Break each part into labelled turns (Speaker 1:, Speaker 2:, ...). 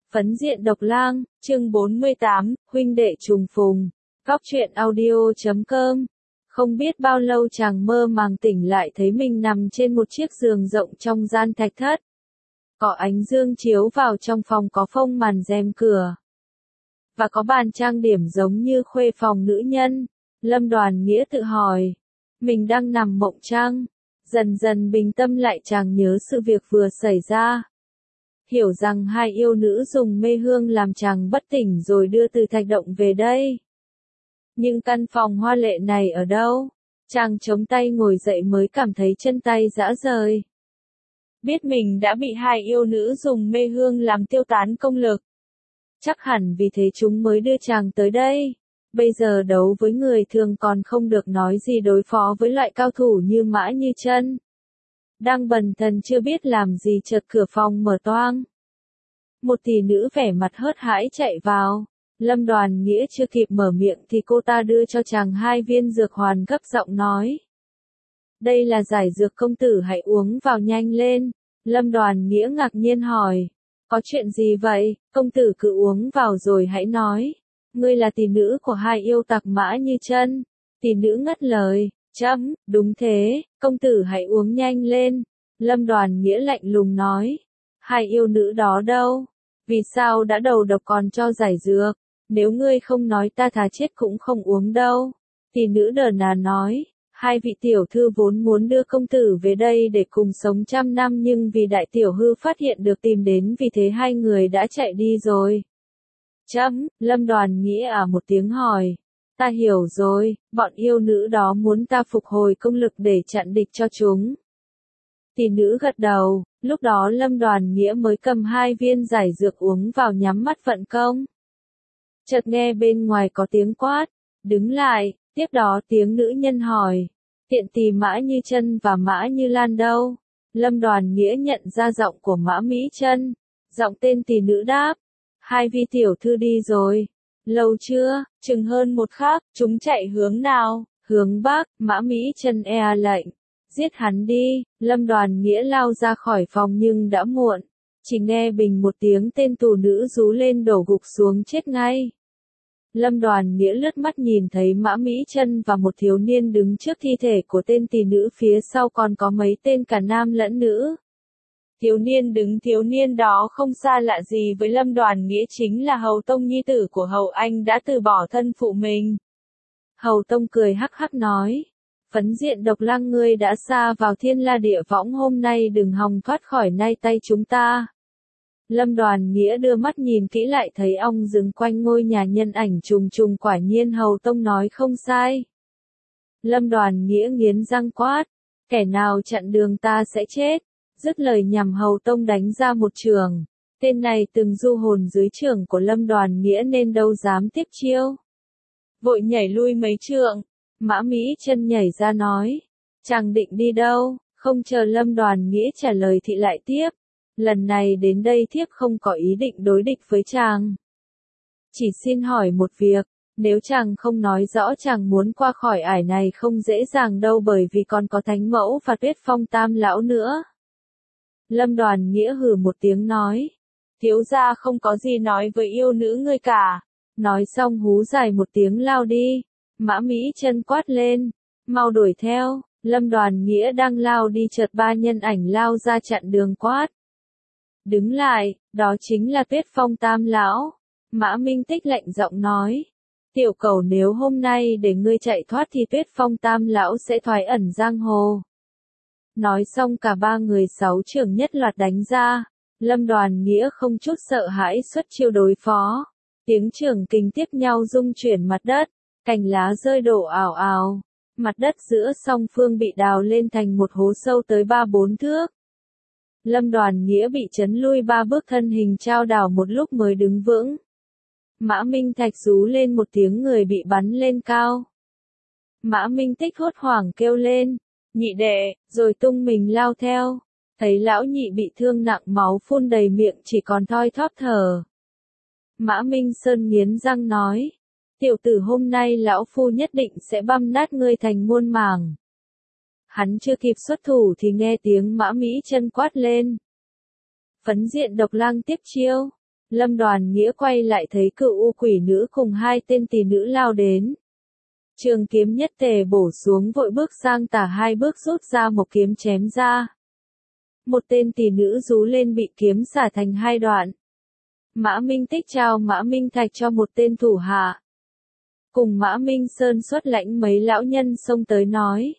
Speaker 1: Phấn diện độc lang, chương 48, huynh đệ trùng phùng. Góc truyện audio.com. Không biết bao lâu chàng mơ màng tỉnh lại thấy mình nằm trên một chiếc giường rộng trong gian thạch thất. Có ánh dương chiếu vào trong phòng, có phông màn rèm cửa. Và có bàn trang điểm giống như khuê phòng nữ nhân. Lâm Đoàn Nghĩa tự hỏi. Mình đang nằm mộng trăng. Dần dần bình tâm lại, chàng nhớ sự việc vừa xảy ra. Hiểu rằng hai yêu nữ dùng mê hương làm chàng bất tỉnh rồi đưa từ thạch động về đây. Nhưng căn phòng hoa lệ này ở đâu? Chàng chống tay ngồi dậy mới cảm thấy chân tay rã rời. Biết mình đã bị hai yêu nữ dùng mê hương làm tiêu tán công lực. Chắc hẳn vì thế chúng mới đưa chàng tới đây. Bây giờ đấu với người thường còn không được nói gì đối phó với loại cao thủ như Mã Như Chân. Đang bần thần chưa biết làm gì chợt cửa phòng mở toang. Một tỷ nữ vẻ mặt hớt hãi chạy vào. Lâm Đoàn Nghĩa chưa kịp mở miệng thì cô ta đưa cho chàng 2 viên dược hoàn, gấp giọng nói. Đây là giải dược, công tử hãy uống vào nhanh lên. Lâm Đoàn Nghĩa ngạc nhiên hỏi. Có chuyện gì vậy? Công tử cứ uống vào rồi hãy nói. Ngươi là tỷ nữ của hai yêu tặc Mã Như Chân. Tỷ nữ ngắt lời. Đúng thế, công tử hãy uống nhanh lên. Lâm Đoàn Nghĩa lạnh lùng nói. Hai yêu nữ đó đâu? Vì sao đã đầu độc còn cho giải dược? Nếu ngươi không nói ta thà chết cũng không uống đâu. Tỷ nữ đờ đà nói. Hai vị tiểu thư vốn muốn đưa công tử về đây để cùng sống 100 năm, nhưng vì đại tiểu hư phát hiện được tìm đến, vì thế hai người đã chạy đi rồi. Lâm Đoàn Nghĩa một tiếng hỏi. Ta hiểu rồi, bọn yêu nữ đó muốn ta phục hồi công lực để chặn địch cho chúng. Tỷ nữ gật đầu, lúc đó Lâm Đoàn Nghĩa mới cầm 2 viên giải dược uống vào, nhắm mắt vận công. Chợt nghe bên ngoài có tiếng quát, đứng lại, tiếp đó tiếng nữ nhân hỏi, tiện tỳ Mã Như Chân và Mã Như Lan đâu? Lâm Đoàn Nghĩa nhận ra giọng của Mã Mỹ Chân, giọng tên tỷ nữ đáp, 2 vị tiểu thư đi rồi. Lâu chưa? Chừng hơn 1 khắc. Chúng chạy hướng nào? Hướng bắc. Mã Mỹ Chân lệnh. Giết hắn đi. Lâm Đoàn Nghĩa lao ra khỏi phòng nhưng đã muộn. Chỉ nghe bình một tiếng, tên tù nữ rú lên đổ gục xuống chết ngay. Lâm Đoàn Nghĩa lướt mắt nhìn thấy Mã Mỹ Chân và một thiếu niên đứng trước thi thể của tên tỷ nữ, phía sau còn có mấy tên cả nam lẫn nữ. Thiếu niên đó không xa lạ gì với Lâm Đoàn Nghĩa, chính là Hầu Tông, nhi tử của Hầu Anh đã từ bỏ thân phụ mình. Hầu Tông cười hắc hắc nói, phấn diện độc lang, ngươi đã sa vào thiên la địa võng, hôm nay đừng hòng thoát khỏi nay tay chúng ta. Lâm Đoàn Nghĩa đưa mắt nhìn kỹ lại thấy ong rừng quanh ngôi nhà nhân ảnh trùng trùng, quả nhiên Hầu Tông nói không sai. Lâm Đoàn Nghĩa nghiến răng quát, kẻ nào chặn đường ta sẽ chết. Dứt lời nhằm Hầu Tông đánh ra một chưởng. Tên này từng du hồn dưới chưởng của Lâm Đoàn Nghĩa nên đâu dám tiếp chiêu. Vội nhảy lui mấy trượng. Mã Mỹ Chân nhảy ra nói. Chàng định đi đâu? Không chờ Lâm Đoàn Nghĩa trả lời thì lại tiếp. Lần này đến đây thiếp không có ý định đối địch với chàng. Chỉ xin hỏi một việc. Nếu chàng không nói rõ chàng muốn qua khỏi ải này không dễ dàng đâu, bởi vì còn có Thánh Mẫu và Tuyết Phong Tam lão nữa. Lâm Đoàn Nghĩa hừ một tiếng nói. Thiếu gia không có gì nói với yêu nữ ngươi cả. Nói xong hú dài một tiếng lao đi. Mã Mỹ Chân quát lên. Mau đuổi theo. Lâm Đoàn Nghĩa đang lao đi chợt 3 nhân ảnh lao ra chặn đường quát. Đứng lại, đó chính là Tuyết Phong Tam lão. Mã Minh Tích lạnh giọng nói. Tiểu cầu, nếu hôm nay để ngươi chạy thoát thì Tuyết Phong Tam lão sẽ thoái ẩn giang hồ. Nói xong cả 3 người 6 chưởng nhất loạt đánh ra. Lâm Đoàn Nghĩa không chút sợ hãi xuất chiêu đối phó. Tiếng chưởng kình tiếp nhau rung chuyển mặt đất. Cành lá rơi đổ ào ào. Mặt đất giữa song phương bị đào lên thành một hố sâu tới 3-4 thước. Lâm Đoàn Nghĩa bị chấn lui 3 bước, thân hình chao đảo một lúc mới đứng vững. Mã Minh Thạch rú lên một tiếng, người bị bắn lên cao. Mã Minh Tích hốt hoảng kêu lên. Nhị đệ, rồi tung mình lao theo. Thấy lão nhị bị thương nặng, máu phun đầy miệng, chỉ còn thoi thóp thở. Mã Minh Sơn nghiến răng nói. Tiểu tử, hôm nay lão phu nhất định sẽ băm nát ngươi thành muôn mảng. Hắn chưa kịp xuất thủ thì nghe tiếng Mã Mỹ Chân quát lên. Phấn diện độc lang tiếp chiêu. Lâm Đoàn Nghĩa quay lại thấy cựu u quỷ nữ cùng hai tên tỳ nữ lao đến. Trường kiếm nhất tề bổ xuống vội bước sang tả hai bước rút ra một kiếm chém ra. Một tên tỳ nữ rú lên bị kiếm xả thành hai đoạn. Mã Minh Tích trao Mã Minh Thạch cho một tên thủ hạ. Cùng Mã Minh Sơn xuất lãnh mấy lão nhân xông tới nói.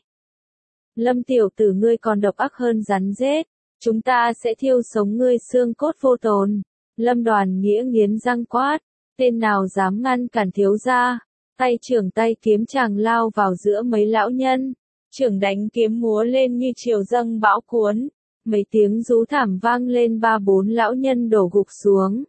Speaker 1: Lâm tiểu tử ngươi còn độc ác hơn rắn rết, chúng ta sẽ thiêu sống ngươi xương cốt vô tồn. Lâm Đoàn Nghĩa nghiến răng quát, tên nào dám ngăn cản thiếu gia, tay trưởng tay kiếm chàng lao vào giữa mấy lão nhân, trưởng đánh kiếm múa lên như triều dâng bão cuốn, mấy tiếng rú thảm vang lên ba bốn lão nhân đổ gục xuống.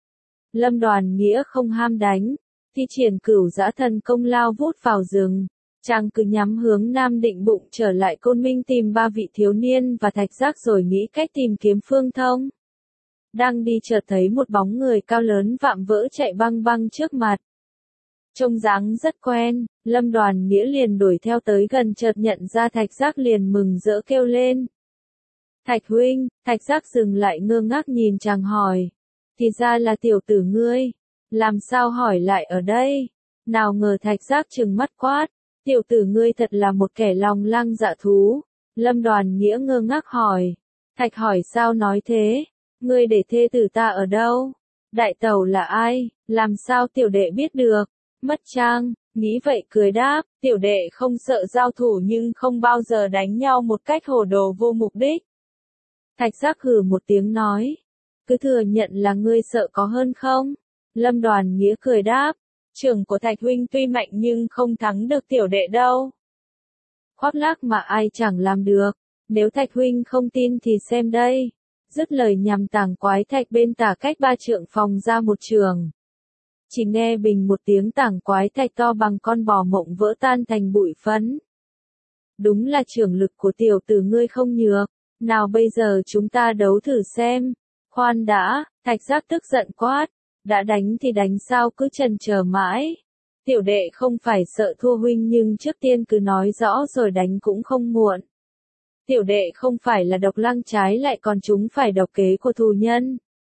Speaker 1: Lâm Đoàn Nghĩa không ham đánh, thi triển cửu dã thần công lao vút vào rừng, chàng cứ nhắm hướng Nam Định Bụng trở lại Côn Minh tìm ba vị thiếu niên và Thạch Giác rồi nghĩ cách tìm kiếm phương thông. Đang đi chợt thấy một bóng người cao lớn vạm vỡ chạy băng băng trước mặt. Trông dáng rất quen, Lâm Đoàn Nghĩa liền đuổi theo tới gần chợt nhận ra Thạch Giác liền mừng rỡ kêu lên. Thạch huynh, Thạch Giác dừng lại ngơ ngác nhìn chàng hỏi. Thì ra là tiểu tử ngươi, làm sao hỏi lại ở đây? Nào ngờ Thạch Giác trừng mắt quát, tiểu tử ngươi thật là một kẻ lòng lang dạ thú. Lâm Đoàn Nghĩa ngơ ngác hỏi. Thạch hỏi sao nói thế? Ngươi để thê tử ta ở đâu? Đại tẩu là ai? Làm sao tiểu đệ biết được? Mất trang, nghĩ vậy cười đáp, tiểu đệ không sợ giao thủ nhưng không bao giờ đánh nhau một cách hồ đồ vô mục đích. Thạch Giác hừ một tiếng nói, cứ thừa nhận là ngươi sợ có hơn không? Lâm Đoàn Nghĩa cười đáp, trưởng của Thạch huynh tuy mạnh nhưng không thắng được tiểu đệ đâu. Khoác lác mà ai chẳng làm được, nếu Thạch huynh không tin thì xem đây. Dứt lời nhằm tảng quái thạch bên tả cách 3 trượng phòng ra một trường. Chỉ nghe bình một tiếng tảng quái thạch to bằng con bò mộng vỡ tan thành bụi phấn. Đúng là trưởng lực của tiểu tử ngươi không nhược, nào bây giờ chúng ta đấu thử xem. Khoan đã, Thạch Giác tức giận quát, đã đánh thì đánh sao cứ chần chờ mãi. Tiểu đệ không phải sợ thua huynh nhưng trước tiên cứ nói rõ rồi đánh cũng không muộn. Tiểu đệ không phải là độc lăng trái lại còn chúng phải độc kế của thù nhân.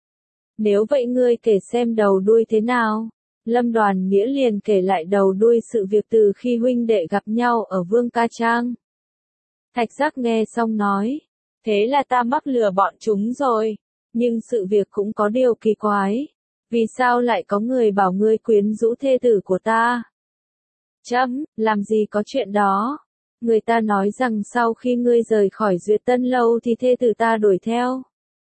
Speaker 1: Nếu vậy ngươi kể xem đầu đuôi thế nào? Lâm Đoàn Nghĩa liền kể lại đầu đuôi sự việc từ khi huynh đệ gặp nhau ở Vương Ca Trang. Thạch Giác nghe xong nói, thế là ta mắc lừa bọn chúng rồi, nhưng sự việc cũng có điều kỳ quái. Vì sao lại có người bảo ngươi quyến rũ thê tử của ta? Chấm, làm gì có chuyện đó? Người ta nói rằng sau khi ngươi rời khỏi Duyệt Tân Lâu thì thê tử ta đuổi theo.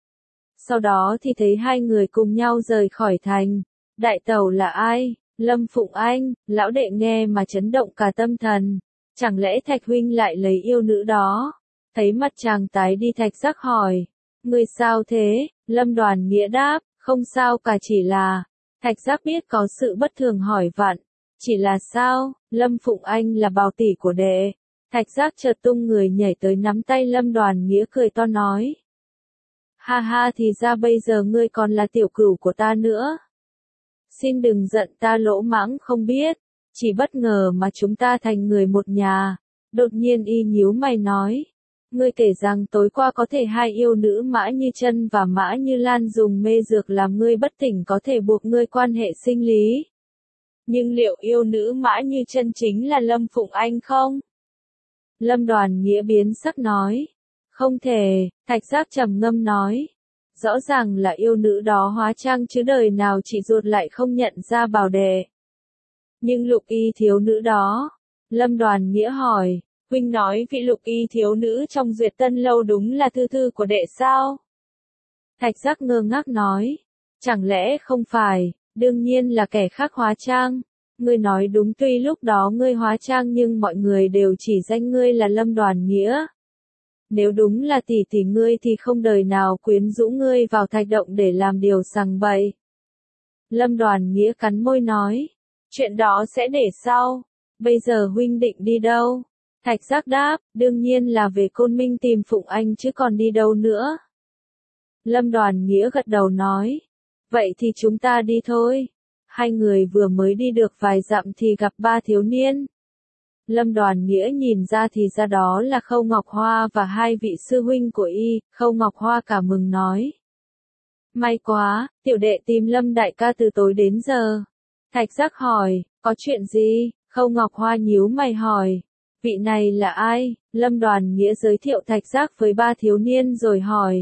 Speaker 1: Sau đó thì thấy hai người cùng nhau rời khỏi thành. Đại tẩu là ai? Lâm Phụng Anh, lão đệ nghe mà chấn động cả tâm thần. Chẳng lẽ Thạch huynh lại lấy yêu nữ đó? Thấy mặt chàng tái đi Thạch Giác hỏi. Ngươi sao thế? Lâm Đoàn Nghĩa đáp, không sao cả chỉ là. Thạch Giác biết có sự bất thường hỏi vặn. Chỉ là sao? Lâm Phụng Anh là bào tỷ của đệ. Thạch Giác chợt tung người nhảy tới nắm tay Lâm Đoàn Nghĩa cười to nói. Ha ha thì ra bây giờ ngươi còn là tiểu cửu của ta nữa. Xin đừng giận ta lỗ mãng không biết, chỉ bất ngờ mà chúng ta thành người một nhà. Đột nhiên y nhíu mày nói. Ngươi kể rằng tối qua có thể hai yêu nữ Mã Như Chân và Mã Như Lan dùng mê dược làm ngươi bất tỉnh có thể buộc ngươi quan hệ sinh lý. Nhưng liệu yêu nữ Mã Như Chân chính là Lâm Phụng Anh không? Lâm Đoàn Nghĩa biến sắc nói. Không thể, Thạch Giác trầm ngâm nói. Rõ ràng là yêu nữ đó hóa trang chứ đời nào chị ruột lại không nhận ra bảo đệ. Nhưng lục y thiếu nữ đó. Lâm Đoàn Nghĩa hỏi, huynh nói vị lục y thiếu nữ trong Duyệt Tân Lâu đúng là thư thư của đệ sao? Thạch Giác ngơ ngác nói. Chẳng lẽ không phải, đương nhiên là kẻ khác hóa trang. Ngươi nói đúng tuy lúc đó ngươi hóa trang nhưng mọi người đều chỉ danh ngươi là Lâm Đoàn Nghĩa. Nếu đúng là tỷ tỷ ngươi thì không đời nào quyến rũ ngươi vào thạch động để làm điều sằng bậy. Lâm Đoàn Nghĩa cắn môi nói. Chuyện đó sẽ để sau. Bây giờ huynh định đi đâu? Thạch Giác đáp, đương nhiên là về Côn Minh tìm Phụng Anh chứ còn đi đâu nữa. Lâm Đoàn Nghĩa gật đầu nói. Vậy thì chúng ta đi thôi. Hai người vừa mới đi được vài dặm thì gặp ba thiếu niên. Lâm Đoàn Nghĩa nhìn ra thì ra đó là Khâu Ngọc Hoa và hai vị sư huynh của y. Khâu Ngọc Hoa cả mừng nói. May quá, tiểu đệ tìm Lâm đại ca từ tối đến giờ. Thạch Giác hỏi, có chuyện gì? Khâu Ngọc Hoa nhíu mày hỏi, vị này là ai? Lâm Đoàn Nghĩa giới thiệu Thạch Giác với ba thiếu niên rồi hỏi.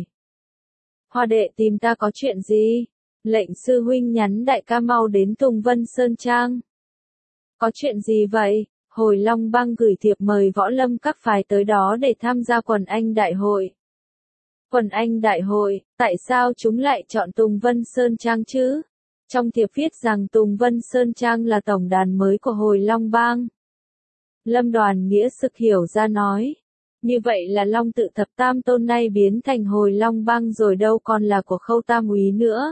Speaker 1: Hoa đệ tìm ta có chuyện gì? Lệnh sư huynh nhắn đại ca mau đến Tùng Vân Sơn Trang. Có chuyện gì vậy? Hồi Long Bang gửi thiệp mời võ lâm các phái tới đó để tham gia quần anh đại hội. Quần anh đại hội, tại sao chúng lại chọn Tùng Vân Sơn Trang chứ? Trong thiệp viết rằng Tùng Vân Sơn Trang là tổng đàn mới của Hồi Long Bang. Lâm Đoàn Nghĩa sực hiểu ra nói. Như vậy là Long Tự Thập Tam Tôn nay biến thành Hồi Long Bang rồi đâu còn là của Khâu Tam Úy nữa.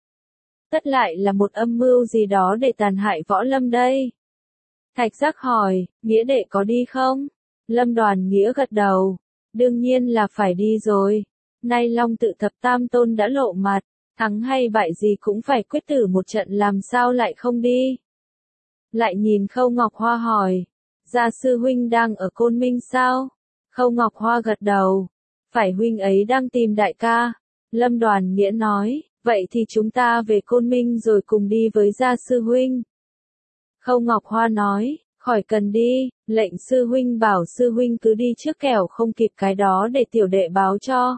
Speaker 1: Tất lại là một âm mưu gì đó để tàn hại võ lâm đây. Thạch Giác hỏi, Nghĩa đệ có đi không? Lâm Đoàn Nghĩa gật đầu. Đương nhiên là phải đi rồi. Nay Long Tự Thập Tam Tôn đã lộ mặt, thắng hay bại gì cũng phải quyết tử một trận, làm sao lại không đi. Lại nhìn Khâu Ngọc Hoa hỏi, gia sư huynh đang ở Côn Minh sao? Khâu Ngọc Hoa gật đầu, phải, huynh ấy đang tìm đại ca. Lâm Đoàn Nghĩa nói, vậy thì chúng ta về Côn Minh rồi cùng đi với gia sư huynh. Khâu Ngọc Hoa nói, khỏi cần đi, lệnh sư huynh bảo sư huynh cứ đi trước kẻo không kịp cái đó để tiểu đệ báo cho.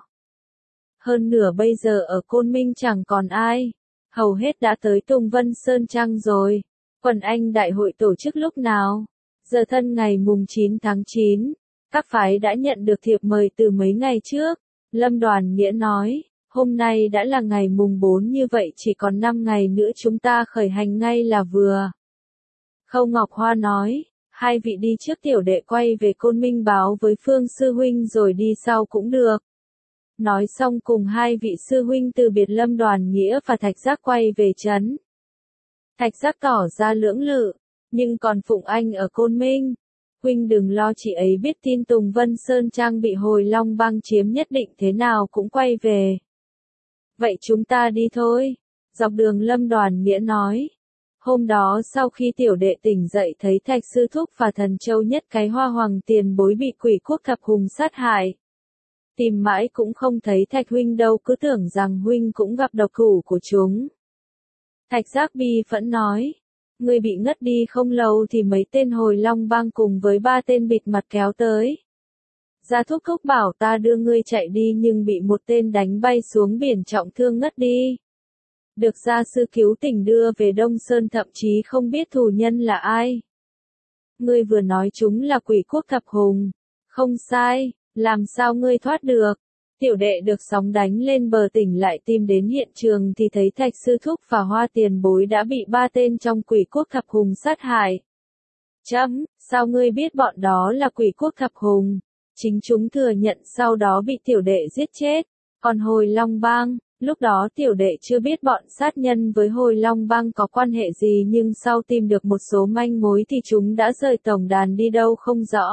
Speaker 1: Hơn nửa bây giờ ở Côn Minh chẳng còn ai, hầu hết đã tới Tùng Vân Sơn Trang rồi. Quần anh đại hội tổ chức lúc nào? Giờ thân ngày mùng 9 tháng 9, các phái đã nhận được thiệp mời từ mấy ngày trước. Lâm Đoàn Nghĩa nói, hôm nay đã là ngày mùng 4, như vậy chỉ còn 5 ngày nữa chúng ta khởi hành ngay là vừa. Khâu Ngọc Hoa nói, hai vị đi trước, tiểu đệ quay về Côn Minh báo với Phương sư huynh rồi đi sau cũng được. Nói xong cùng hai vị sư huynh từ biệt Lâm Đoàn Nghĩa và Thạch Giác quay về trấn. Thạch Giác tỏ ra lưỡng lự, nhưng còn Phụng Anh ở Côn Minh. Huynh đừng lo, chị ấy biết tin Tùng Vân Sơn Trang bị Hồi Long Bang chiếm nhất định thế nào cũng quay về. Vậy chúng ta đi thôi. Dọc đường Lâm Đoàn Nghĩa nói. Hôm đó sau khi tiểu đệ tỉnh dậy thấy Thạch Sư Thúc và Thần Châu Nhất cái Hoa Hoàng tiền bối bị Quỷ Quốc Thập Hùng sát hại. Tìm mãi cũng không thấy Thạch huynh đâu, cứ tưởng rằng huynh cũng gặp độc thủ của chúng. Thạch Giác bi phẫn nói, người bị ngất đi không lâu thì mấy tên Hồi Long Bang cùng với 3 tên bịt mặt kéo tới. Gia Thúc Thúc bảo ta đưa ngươi chạy đi nhưng bị một tên đánh bay xuống biển trọng thương ngất đi. Được gia sư cứu tỉnh đưa về Đông Sơn, thậm chí không biết thù nhân là ai. Ngươi vừa nói chúng là Quỷ Quốc Thập Hùng. Không sai, làm sao ngươi thoát được? Tiểu đệ được sóng đánh lên bờ, tỉnh lại tìm đến hiện trường thì thấy Thạch Sư Thúc và Hoa tiền bối đã bị 3 tên trong Quỷ Quốc Thập Hùng sát hại. Chấm, sao ngươi biết bọn đó là Quỷ Quốc Thập Hùng? Chính chúng thừa nhận sau đó bị tiểu đệ giết chết. Còn Hồi Long Bang, lúc đó tiểu đệ chưa biết bọn sát nhân với Hồi Long Bang có quan hệ gì, nhưng sau tìm được một số manh mối thì chúng đã rời tổng đàn đi đâu không rõ.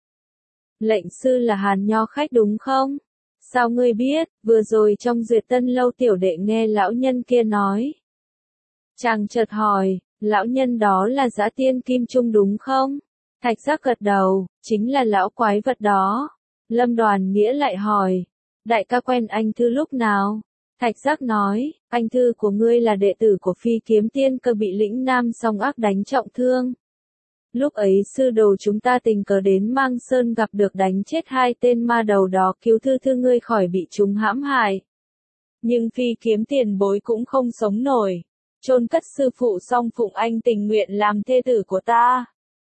Speaker 1: Lệnh sư là Hàn Nho khách đúng không? Sao ngươi biết? Vừa rồi trong Duyệt Tân lâu tiểu đệ nghe lão nhân kia nói. Chàng chợt hỏi, lão nhân đó là Dã Tiên Kim Trung đúng không? Thạch Giác gật đầu, chính là lão quái vật đó. Lâm Đoàn Nghĩa lại hỏi, đại ca quen anh Thư lúc nào? Thạch Giác nói, anh Thư của ngươi là đệ tử của Phi Kiếm Tiên Cơ, bị lĩnh Nam Song Ác đánh trọng thương. Lúc ấy sư đồ chúng ta tình cờ đến Mang Sơn gặp được, đánh chết 2 tên ma đầu đó, cứu Thư ngươi khỏi bị chúng hãm hại. Nhưng Phi Kiếm tiền bối cũng không sống nổi. Chôn cất sư phụ xong Phụng Anh tình nguyện làm thê tử của ta.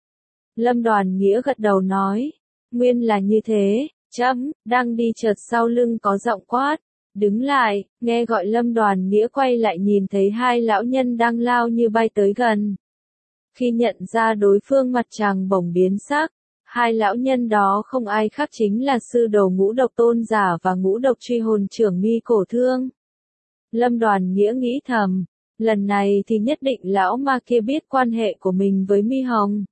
Speaker 1: Lâm Đoàn Nghĩa gật đầu nói, nguyên là như thế. Chấm, đang đi chợt sau lưng có giọng quát, đứng lại. Nghe gọi Lâm Đoàn Nghĩa quay lại nhìn thấy 2 lão nhân đang lao như bay tới gần. Khi nhận ra đối phương, mặt chàng bỗng biến sắc. 2 lão nhân đó không ai khác chính là sư đồ Ngũ Độc Tôn Giả và Ngũ Độc Truy Hồn Trưởng Mi Cổ Thương. Lâm Đoàn Nghĩa nghĩ thầm, lần này thì nhất định lão ma kia biết quan hệ của mình với Mi Hồng.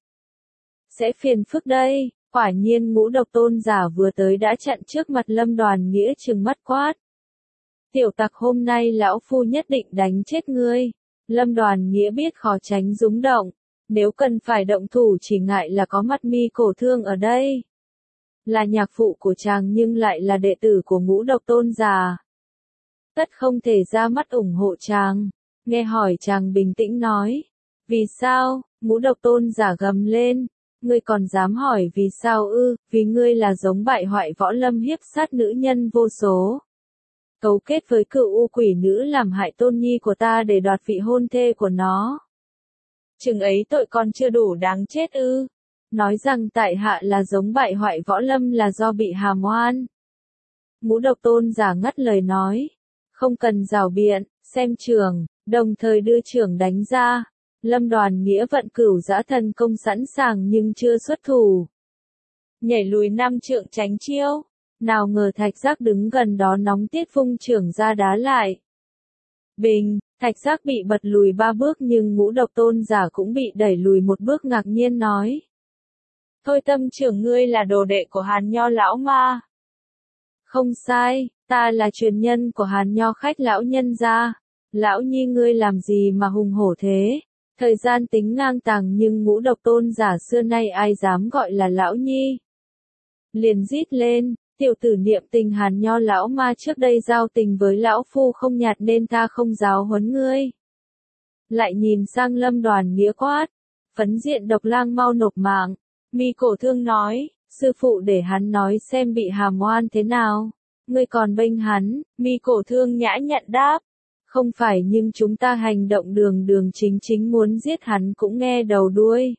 Speaker 1: Sẽ phiền phức đây. Quả nhiên Ngũ Độc Tôn Giả vừa tới đã chặn trước mặt Lâm Đoàn Nghĩa, trừng mắt quát. Tiểu tặc, hôm nay lão phu nhất định đánh chết ngươi. Lâm Đoàn Nghĩa biết khó tránh rúng động. Nếu cần phải động thủ chỉ ngại là có mặt Mi Cổ Thương ở đây. Là nhạc phụ của chàng nhưng lại là đệ tử của Ngũ Độc Tôn Giả. tất không thể ra mắt ủng hộ chàng. Nghe hỏi chàng bình tĩnh nói. Vì sao? Ngũ độc tôn giả gầm lên. Ngươi còn dám hỏi vì sao ư? Vì ngươi là giống bại hoại võ lâm hiếp sát nữ nhân vô số. Cấu kết với cựu u quỷ nữ làm hại tôn nhi của ta để đoạt vị hôn thê của nó. Chừng ấy tội còn chưa đủ đáng chết ư? Nói rằng tại hạ là giống bại hoại võ lâm là do bị hàm oan. Ngũ độc tôn giả ngắt lời nói. Không cần rảo biện, xem trường, đồng thời đưa trưởng đánh ra. Lâm Đoàn Nghĩa vận cửu dã thần công sẵn sàng nhưng chưa xuất thủ. Nhảy lùi 5 trượng tránh chiêu. Nào ngờ Thạch Giác đứng gần đó nóng tiết vung trưởng ra đá lại. Bình, Thạch Giác bị bật lùi 3 bước nhưng ngũ độc tôn giả cũng bị đẩy lùi 1 bước ngạc nhiên nói. Thôi Tâm trưởng ngươi là đồ đệ của Hàn Nho lão ma. Không sai, ta là truyền nhân của Hàn Nho khách lão nhân gia. Lão nhi ngươi làm gì mà hùng hổ thế? Thời gian tính ngang tàng nhưng ngũ độc tôn giả xưa nay ai dám gọi là lão nhi. Liền rít lên, tiểu tử niệm tình Hàn Nho lão ma trước đây giao tình với lão phu không nhạt nên ta không giáo huấn ngươi. Lại nhìn sang Lâm Đoàn Nghĩa quát. Phấn diện độc lang mau nộp mạng. Mi Cổ Thương nói, sư phụ để hắn nói xem bị hàm oan thế nào. Ngươi còn bênh hắn, Mi Cổ Thương nhã nhặn đáp. Không phải nhưng chúng ta hành động đường đường chính chính muốn giết hắn cũng nghe đầu đuôi.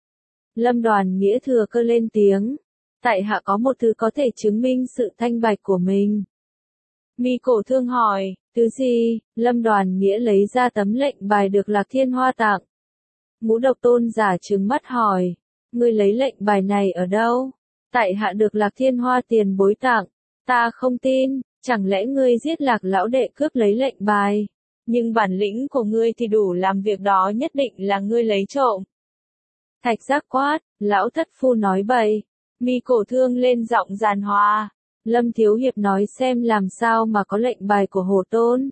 Speaker 1: Lâm Đoàn Nghĩa thừa cơ lên tiếng. Tại hạ có một thứ có thể chứng minh sự thanh bạch của mình. Mi Cổ Thương hỏi, thứ gì? Lâm Đoàn Nghĩa lấy ra tấm lệnh bài được Lạc Thiên Hoa tặng. Ngũ độc tôn giả trừng mắt hỏi. Ngươi lấy lệnh bài này ở đâu? Tại hạ được Lạc Thiên Hoa tiền bối tặng. Ta không tin, chẳng lẽ ngươi giết Lạc lão đệ cướp lấy lệnh bài? Nhưng bản lĩnh của ngươi thì đủ làm việc đó nhất định là ngươi lấy trộm. Thạch Giác quát, lão thất phu nói bậy. Mi Cổ Thương lên giọng giàn hòa. Lâm Thiếu Hiệp nói xem làm sao mà có lệnh bài của Hổ Tôn.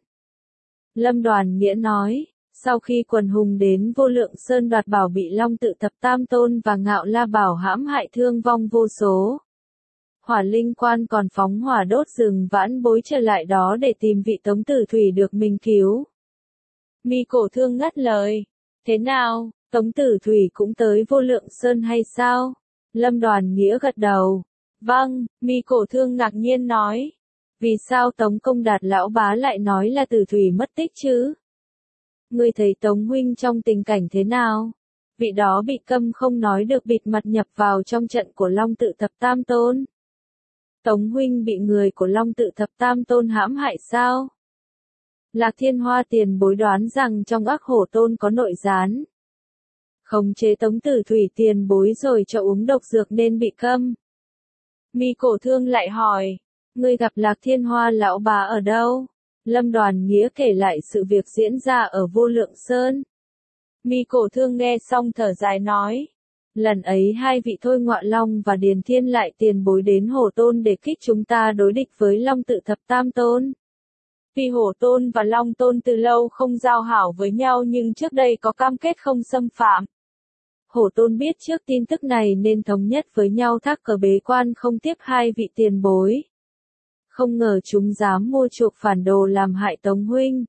Speaker 1: Lâm Đoàn Nghĩa nói. Sau khi quần hùng đến Vô Lượng Sơn đoạt bảo bị Long Tự Thập Tam Tôn và Ngạo La Bảo hãm hại thương vong vô số. Hỏa Linh Quan còn phóng hỏa đốt rừng vãn bối trở lại đó để tìm vị Tống Tử Thủy được mình cứu. Mi Cổ Thương ngắt lời. Thế nào, Tống Tử Thủy cũng tới Vô Lượng Sơn hay sao? Lâm Đoàn Nghĩa gật đầu. Vâng, Mi Cổ Thương ngạc nhiên nói. Vì sao Tống Công Đạt lão bá lại nói là Tử Thủy mất tích chứ? Ngươi thấy Tống huynh trong tình cảnh thế nào? Vị đó bị câm không nói được bịt mặt nhập vào trong trận của Long Tự Thập Tam Tôn. Tống huynh bị người của Long Tự Thập Tam Tôn hãm hại sao? Lạc Thiên Hoa tiền bối đoán rằng trong ác hổ tôn có nội gián. Khống chế Tống Tử Thủy tiền bối rồi cho uống độc dược nên bị câm. Mi Cổ Thương lại hỏi. Ngươi gặp Lạc Thiên Hoa lão bá ở đâu? Lâm Đoàn Nghĩa kể lại sự việc diễn ra ở Vô Lượng Sơn. Mi Cổ Thương nghe xong thở dài nói. Lần ấy hai vị Thôi Ngọa Long và Điền Thiên lại tiền bối đến Hổ Tôn để kích chúng ta đối địch với Long Tự Thập Tam Tôn. Vì Hổ Tôn và Long Tôn từ lâu không giao hảo với nhau nhưng trước đây có cam kết không xâm phạm. Hổ Tôn biết trước tin tức này nên thống nhất với nhau thác cờ bế quan không tiếp hai vị tiền bối. Không ngờ chúng dám mua chuộc phản đồ làm hại Tống huynh.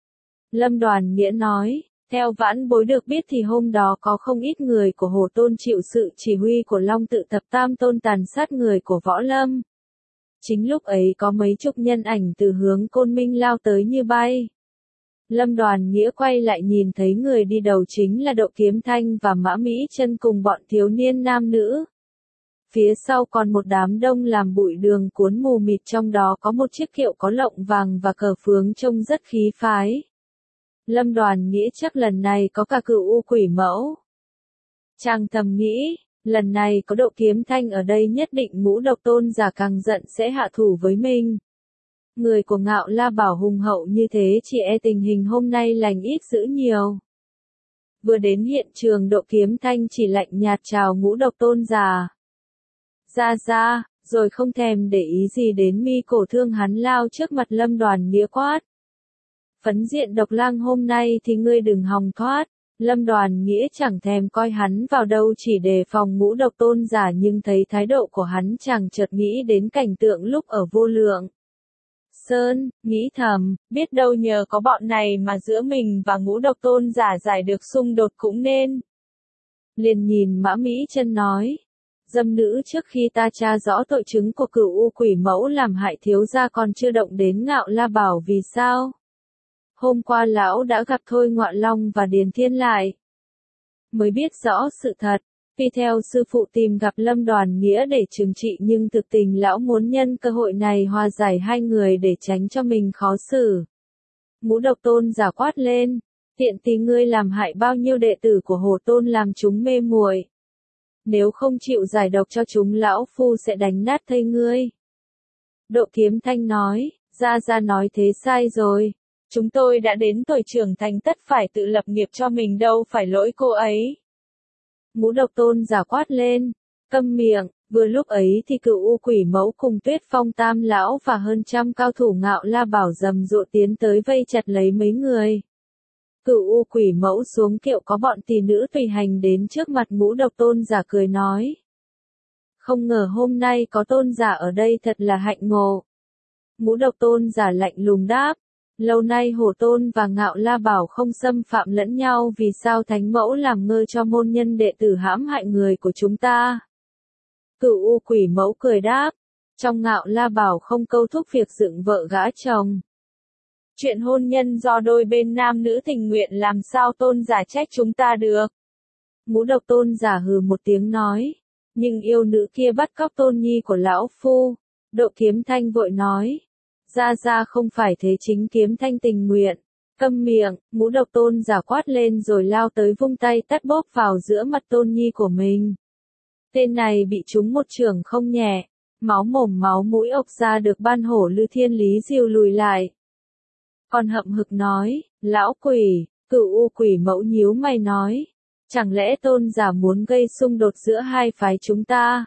Speaker 1: Lâm Đoàn Nghĩa nói, theo vãn bối được biết thì hôm đó có không ít người của Hổ Tôn chịu sự chỉ huy của Long Tự Thập Tam Tôn tàn sát người của Võ Lâm. Chính lúc ấy có mấy chục nhân ảnh từ hướng Côn Minh lao tới như bay. Lâm Đoàn Nghĩa quay lại nhìn thấy người đi đầu chính là Độ Kiếm Thanh và Mã Mỹ Chân cùng bọn thiếu niên nam nữ. Phía sau còn một đám đông làm bụi đường cuốn mù mịt, trong đó có một chiếc kiệu có lọng vàng và cờ phướng trông rất khí phái. Lâm Đoàn Nghĩa chắc lần này có cả cựu u quỷ mẫu. Chàng thầm nghĩ, lần này có Độ Kiếm Thanh ở đây nhất định Ngũ độc tôn giả càng giận sẽ hạ thủ với mình. Người của Ngạo La Bảo hùng hậu như thế chỉ e tình hình hôm nay lành ít dữ nhiều. Vừa đến hiện trường Độ Kiếm Thanh chỉ lạnh nhạt chào Ngũ độc tôn giả. Ra, rồi không thèm để ý gì đến Mi Cổ Thương, hắn lao trước mặt Lâm Đoàn Nghĩa quát. Phấn diện độc lang hôm nay thì ngươi đừng hòng thoát. Lâm Đoàn Nghĩa chẳng thèm coi hắn vào đâu, chỉ đề phòng Ngũ độc tôn giả, nhưng thấy thái độ của hắn chàng chợt nghĩ đến cảnh tượng lúc ở Vô Lượng sơn, nghĩ thầm, biết đâu nhờ có bọn này mà giữa mình và Ngũ Độc Tôn giả giải được xung đột cũng nên. Liền nhìn Mã Mỹ Chân nói, dâm nữ trước khi ta tra rõ tội chứng của Cửu U Quỷ Mẫu làm hại thiếu gia còn chưa động đến Ngạo La Bảo vì sao? Hôm qua lão đã gặp Thôi Ngọa Long và Điền Thiên lại. Mới biết rõ sự thật, vì theo sư phụ tìm gặp Lâm Đoàn Nghĩa để trừng trị nhưng thực tình lão muốn nhân cơ hội này hòa giải hai người để tránh cho mình khó xử. Ngũ Độc Tôn giả quát lên, tiện tì ngươi làm hại bao nhiêu đệ tử của Hồ Tôn làm chúng mê muội. Nếu không chịu giải độc cho chúng lão phu sẽ đánh nát thây ngươi. Độ Kiếm Thanh nói, gia nói thế sai rồi. Chúng tôi đã đến tuổi trưởng thành tất phải tự lập nghiệp cho mình đâu phải lỗi cô ấy. Ngũ Độc Tôn giả quát lên, câm miệng, vừa lúc ấy thì Cửu U Quỷ Mẫu cùng Tuyết Phong Tam Lão và hơn trăm cao thủ Ngạo La Bảo rầm rộ tiến tới vây chặt lấy mấy người. Cửu U Quỷ Mẫu xuống kiệu có bọn tỷ nữ tùy hành đến trước mặt Ngũ Độc Tôn giả cười nói. Không ngờ hôm nay có tôn giả ở đây thật là hạnh ngộ. Ngũ Độc Tôn giả lạnh lùng đáp. Lâu nay Hồ Tôn và Ngạo La Bảo không xâm phạm lẫn nhau vì sao Thánh Mẫu làm ngơ cho môn nhân đệ tử hãm hại người của chúng ta. Cửu U Quỷ Mẫu cười đáp, trong Ngạo La Bảo không câu thúc việc dựng vợ gã chồng. Chuyện hôn nhân do đôi bên nam nữ tình nguyện làm sao tôn giả trách chúng ta được. Ngũ Độc Tôn giả hừ một tiếng nói, nhưng yêu nữ kia bắt cóc tôn nhi của lão phu. Độ Kiếm Thanh vội nói. Gia không phải thế chính Kiếm Thanh tình nguyện. Câm miệng, Ngũ Độc Tôn giả quát lên rồi lao tới vung tay tát bốp vào giữa mặt tôn nhi của mình. Tên này bị trúng một chưởng không nhẹ, máu mồm máu mũi ộc ra được ban hổ Lư Thiên Lý Diêu lùi lại. Còn hậm hực nói, lão quỷ, Cửu U Quỷ Mẫu nhíu mày nói, chẳng lẽ tôn giả muốn gây xung đột giữa hai phái chúng ta?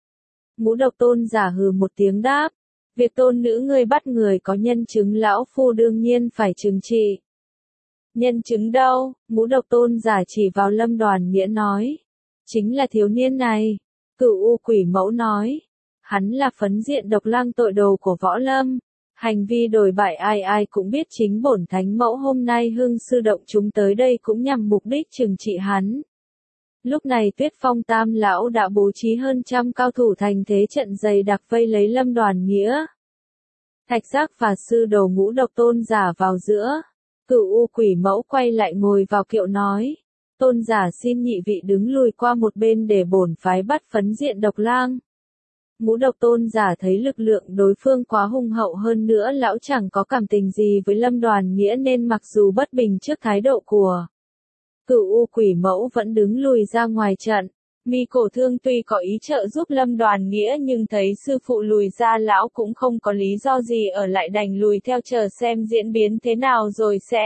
Speaker 1: Ngũ Độc Tôn giả hừ một tiếng đáp. Việc tôn nữ ngươi bắt người có nhân chứng lão phu đương nhiên phải trừng trị. Nhân chứng đâu? Ngũ Độc Tôn giả chỉ vào Lâm Đoàn Nghĩa nói. Chính là thiếu niên này. Cửu U Quỷ Mẫu nói. Hắn là phấn diện độc lang tội đồ của Võ Lâm. Hành vi đồi bại ai ai cũng biết chính bổn Thánh Mẫu hôm nay hưng sư động chúng tới đây cũng nhằm mục đích trừng trị hắn. Lúc này Tuyết Phong Tam Lão đã bố trí hơn trăm cao thủ thành thế trận dày đặc vây lấy Lâm Đoàn Nghĩa. Thạch Giác và sư đồ Ngũ Độc Tôn giả vào giữa. Cửu U Quỷ Mẫu quay lại ngồi vào kiệu nói. Tôn giả xin nhị vị đứng lùi qua một bên để bổn phái bắt phấn diện độc lang. Ngũ Độc Tôn giả thấy lực lượng đối phương quá hung hậu hơn nữa lão chẳng có cảm tình gì với Lâm Đoàn Nghĩa nên mặc dù bất bình trước thái độ của Cửu U Quỷ Mẫu vẫn đứng lùi ra ngoài trận. Mi Cổ Thương tuy có ý trợ giúp Lâm Đoàn Nghĩa nhưng thấy sư phụ lùi ra lão cũng không có lý do gì ở lại đành lùi theo chờ xem diễn biến thế nào rồi sẽ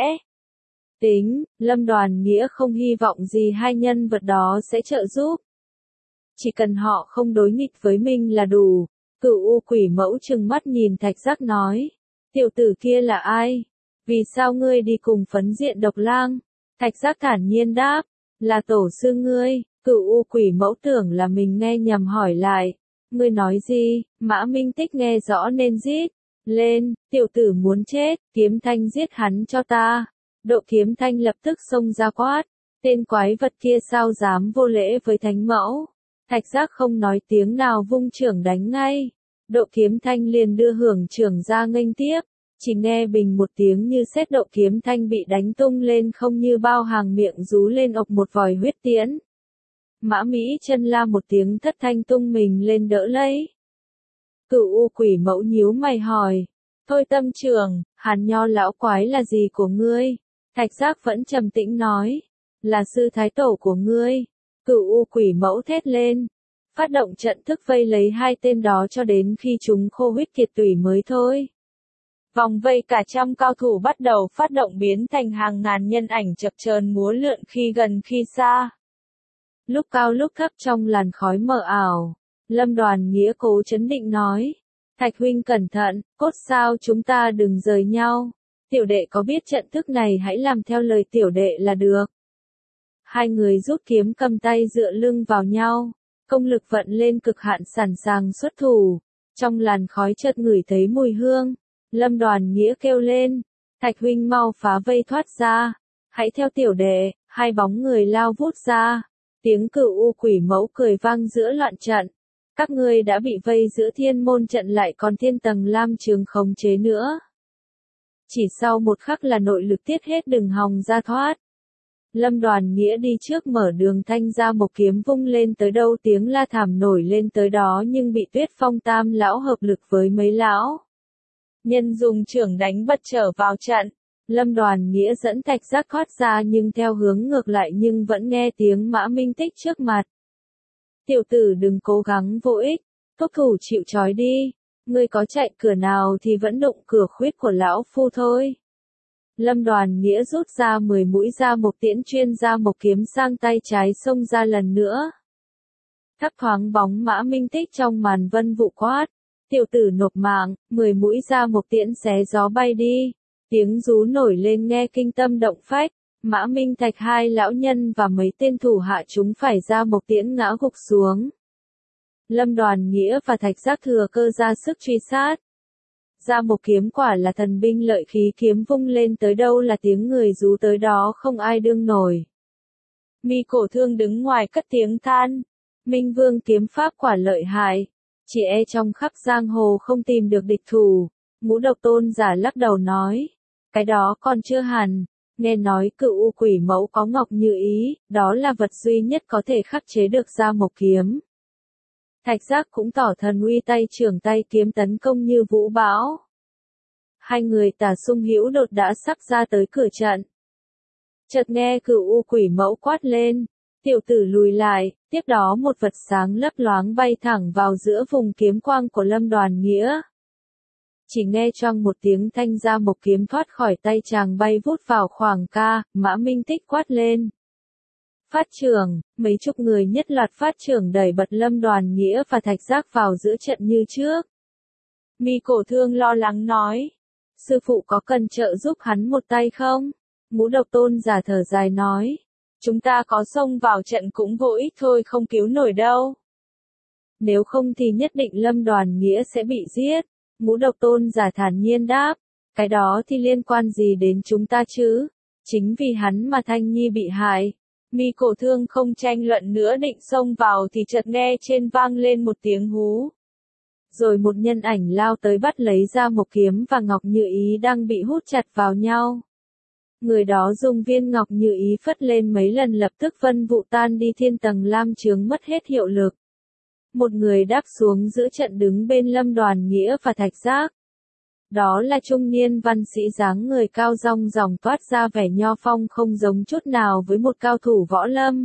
Speaker 1: tính. Lâm Đoàn Nghĩa không hy vọng gì hai nhân vật đó sẽ trợ giúp. Chỉ cần họ không đối nghịch với mình là đủ. Cửu U Quỷ Mẫu trừng mắt nhìn Thạch Giác nói. Tiểu tử kia là ai? Vì sao ngươi đi cùng phấn diện độc lang? Thạch Giác thản nhiên đáp. Là tổ sư ngươi. Cửu U Quỷ Mẫu tưởng là mình nghe nhầm hỏi lại. Ngươi nói gì? Mã Minh Tích nghe rõ nên rít lên. Tiểu tử muốn chết. Kiếm Thanh giết hắn cho ta. Độ Kiếm Thanh lập tức xông ra quát. Tên quái vật kia sao dám vô lễ với Thánh Mẫu? Thạch Giác không nói tiếng nào vung chưởng đánh ngay. Độ Kiếm Thanh liền đưa hưởng chưởng ra nghênh tiếp. Chỉ nghe bình một tiếng như sét Độ Kiếm Thanh bị đánh tung lên không như bao hàng miệng rú lên ộc một vòi huyết tiễn. Mã Mỹ Chân la một tiếng thất thanh tung mình lên đỡ lấy. Cửu U Quỷ Mẫu nhíu mày hỏi. Thôi Tâm Trường, Hàn Nho lão quái là gì của ngươi? Thạch Giác vẫn trầm tĩnh nói. Là sư thái tổ của ngươi. Cửu U Quỷ Mẫu thét lên. Phát động trận thức vây lấy hai tên đó cho đến khi chúng khô huyết kiệt tủy mới thôi. Vòng vây cả trăm cao thủ bắt đầu phát động biến thành hàng ngàn nhân ảnh chập chờn múa lượn khi gần khi xa. Lúc cao lúc thấp trong làn khói mờ ảo. Lâm Đoàn Nghĩa cố trấn định nói. Thạch huynh cẩn thận, cốt sao chúng ta đừng rời nhau. Tiểu đệ có biết trận thức này hãy làm theo lời tiểu đệ là được. Hai người rút kiếm cầm tay dựa lưng vào nhau. Công lực vận lên cực hạn sẵn sàng xuất thủ. Trong làn khói chợt ngửi thấy mùi hương. Lâm Đoàn Nghĩa kêu lên, Thạch huynh mau phá vây thoát ra, hãy theo tiểu đệ, hai bóng người lao vút ra, tiếng Cửu U quỷ mẫu cười vang giữa loạn trận. Các ngươi đã bị vây giữa thiên môn trận lại còn thiên tầng lam trường khống chế nữa. Chỉ sau một khắc là nội lực tiết hết đừng hòng ra thoát. Lâm Đoàn Nghĩa đi trước mở đường, thanh ra một kiếm vung lên tới đâu tiếng la thảm nổi lên tới đó, nhưng bị Tuyết Phong tam lão hợp lực với mấy lão nhân dùng chưởng đánh bật trở vào trận. Lâm Đoàn Nghĩa dẫn Thạch Giác thoát ra nhưng theo hướng ngược lại, nhưng vẫn nghe tiếng Mã Minh Tích trước mặt. Tiểu tử đừng cố gắng vô ích, thúc thủ chịu trói đi, ngươi có chạy cửa nào thì vẫn đụng cửa khuyết của lão phu thôi. Lâm Đoàn Nghĩa rút ra 10 mũi ra một tiễn chuyên ra một kiếm sang tay trái xông ra lần nữa. Thấp thoáng bóng Mã Minh Tích trong màn vân vụ quát, tiểu tử nộp mạng, 10 mũi ra một tiễn xé gió bay đi. Tiếng rú nổi lên nghe kinh tâm động phách, Mã Minh Thạch hai lão nhân và mấy tên thủ hạ chúng phải ra một tiễn ngã gục xuống. Lâm Đoàn Nghĩa và Thạch Giác thừa cơ ra sức truy sát. Ra một kiếm quả là thần binh lợi khí, kiếm vung lên tới đâu là tiếng người rú tới đó, không ai đương nổi. Mi Cổ Thương đứng ngoài cất tiếng than, Minh Vương kiếm pháp quả lợi hại, chỉ e trong khắp giang hồ không tìm được địch thủ. Ngũ Độc Tôn giả lắc đầu nói, cái đó còn chưa hẳn, nghe nói Cửu U quỷ mẫu có Ngọc Như Ý, đó là vật duy nhất có thể khắc chế được Ra Mộc kiếm. Thạch Giác cũng tỏ thần uy, tay trưởng tay kiếm tấn công như vũ bão. Hai người tả sung hữu đột đã sắp ra tới cửa trận. Chợt nghe Cửu U quỷ mẫu quát lên, tiểu tử lùi lại, tiếp đó một vật sáng lấp loáng bay thẳng vào giữa vùng kiếm quang của Lâm Đoàn Nghĩa. Chỉ nghe choang một tiếng thanh, Ra Mộc kiếm thoát khỏi tay chàng bay vút vào khoảng ca, Mã Minh Tích quát lên. Phát trưởng, mấy chục người nhất loạt phát trưởng đẩy bật Lâm Đoàn Nghĩa và Thạch Giác vào giữa trận như trước. Mi Cổ Thương lo lắng nói, sư phụ có cần trợ giúp hắn một tay không? Ngũ Độc Tôn giả thở dài nói, chúng ta có xông vào trận cũng vô ích thôi, không cứu nổi đâu. Nếu không thì nhất định Lâm Đoàn Nghĩa sẽ bị giết. Ngũ Độc Tôn giả thản nhiên đáp, cái đó thì liên quan gì đến chúng ta chứ? Chính vì hắn mà Thanh Nhi bị hại. Mi Cổ Thương không tranh luận nữa định xông vào thì chợt nghe trên vang lên một tiếng hú. Rồi một nhân ảnh lao tới bắt lấy Ra Mộc kiếm và Ngọc Như Ý đang bị hút chặt vào nhau. Người đó dùng viên Ngọc Như Ý phất lên mấy lần, lập tức vân vụ tan đi, thiên tầng lam chướng mất hết hiệu lực. Một người đáp xuống giữa trận đứng bên Lâm Đoàn Nghĩa và Thạch Giác. Đó là trung niên văn sĩ dáng người cao rong ròng, toát ra vẻ nho phong không giống chút nào với một cao thủ võ lâm.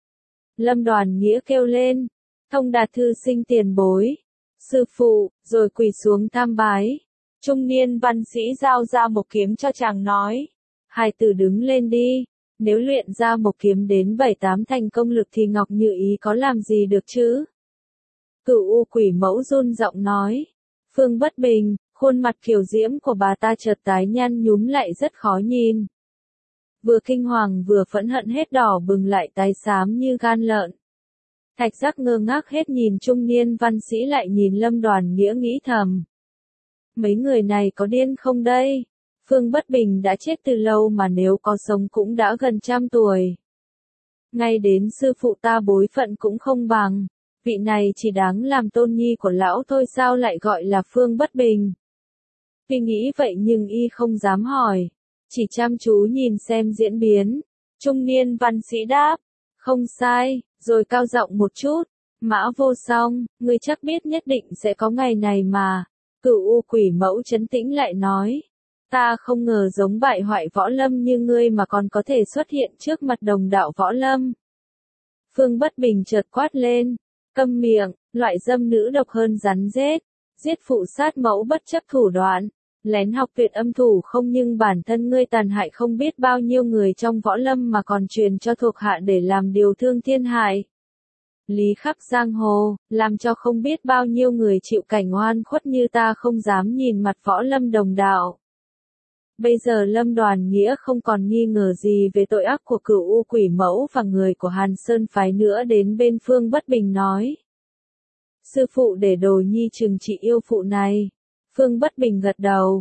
Speaker 1: Lâm Đoàn Nghĩa kêu lên, Thông Đạt thư sinh tiền bối, sư phụ, rồi quỳ xuống tham bái. Trung niên văn sĩ giao Ra Mộc kiếm cho chàng nói, hài tử đứng lên đi, nếu luyện Ra Mộc kiếm đến 7-8 thành công lực thì Ngọc Như Ý có làm gì được chứ? Cửu U quỷ mẫu run giọng nói, Phương Bất Bình. Khuôn mặt kiều diễm của bà ta chợt tái nhăn nhúm lại rất khó nhìn. Vừa kinh hoàng vừa phẫn hận, hết đỏ bừng lại tái xám như gan lợn. Thạch Giác ngơ ngác hết nhìn trung niên văn sĩ lại nhìn Lâm Đoàn Nghĩa, nghĩ thầm. Mấy người này có điên không đây? Phương Bất Bình đã chết từ lâu mà nếu có sống cũng đã gần 100 tuổi. Ngay đến sư phụ ta bối phận cũng không bằng. Vị này chỉ đáng làm tôn nhi của lão thôi, sao lại gọi là Phương Bất Bình? Tuy nghĩ vậy nhưng y không dám hỏi, chỉ chăm chú nhìn xem diễn biến. Trung niên văn sĩ đáp, không sai, rồi cao giọng một chút, Mã Vô Song, ngươi chắc biết nhất định sẽ có ngày này mà. Cửu U quỷ mẫu trấn tĩnh lại nói, ta không ngờ giống bại hoại võ lâm như ngươi mà còn có thể xuất hiện trước mặt đồng đạo võ lâm. Phương Bất Bình chợt quát lên, câm miệng, loại dâm nữ độc hơn rắn rết, giết phụ sát mẫu bất chấp thủ đoạn, lén học tuyệt âm thủ không, nhưng bản thân ngươi tàn hại không biết bao nhiêu người trong võ lâm mà còn truyền cho thuộc hạ để làm điều thương thiên hại. Lý khắp giang hồ, làm cho không biết bao nhiêu người chịu cảnh oan khuất như ta không dám nhìn mặt võ lâm đồng đạo. Bây giờ Lâm Đoàn Nghĩa không còn nghi ngờ gì về tội ác của Cửu U quỷ mẫu và người của Hàn Sơn phái nữa, đến bên Phương Bất Bình nói. Sư phụ để đồ nhi trừng trị yêu phụ này. Phương Bất Bình gật đầu,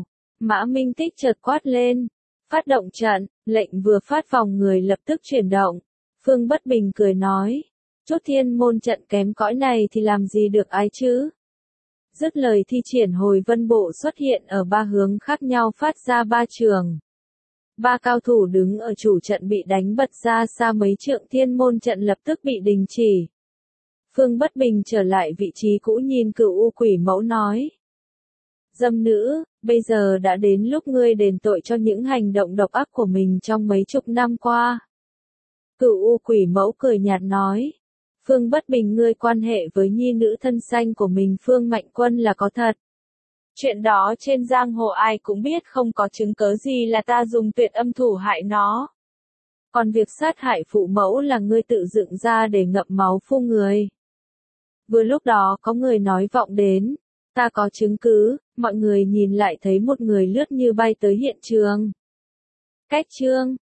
Speaker 1: Mã Minh Tích chợt quát lên. Phát động trận, lệnh vừa phát vòng người lập tức chuyển động. Phương Bất Bình cười nói. Chút thiên môn trận kém cõi này thì làm gì được ai chứ? Dứt lời thi triển hồi vân bộ xuất hiện ở ba hướng khác nhau phát ra ba trường. Ba cao thủ đứng ở chủ trận bị đánh bật ra xa mấy trượng, thiên môn trận lập tức bị đình chỉ. Phương Bất Bình trở lại vị trí cũ nhìn Cửu U Quỷ Mẫu nói. Dâm nữ, bây giờ đã đến lúc ngươi đền tội cho những hành động độc ác của mình trong mấy chục năm qua. Cửu U Quỷ Mẫu cười nhạt nói. Phương Bất Bình, ngươi quan hệ với nhi nữ thân sanh của mình Phương Mạnh Quân là có thật. Chuyện đó trên giang hồ ai cũng biết, không có chứng cớ gì là ta dùng tuyệt âm thủ hại nó. Còn việc sát hại phụ mẫu là ngươi tự dựng ra để ngậm máu phun người. Vừa lúc đó có người nói vọng đến. Ta có chứng cứ, mọi người nhìn lại thấy một người lướt như bay tới hiện trường. Cách chương